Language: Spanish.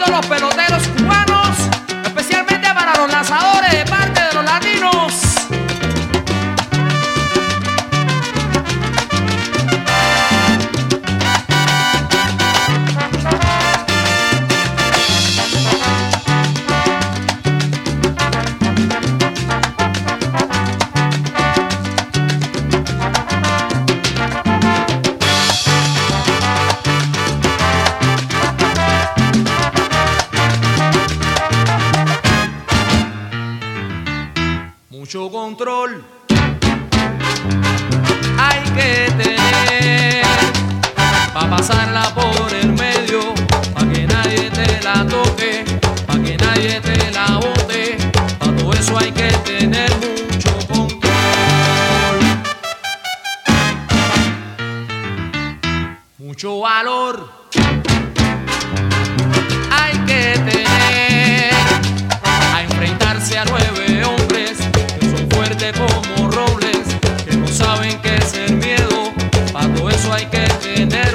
todos los peloteros cubanos, especialmente para los lanzadores de parte de los latinos. Mucho control hay que tener pa' pasarla por el medio, pa' que nadie te la toque, pa' que nadie te la bote. Pa' todo eso hay que tener mucho control, mucho valor hay que tener a enfrentarse a 9 hombres fuerte como robles, que no saben qué es el miedo. Pa' todo eso hay que tener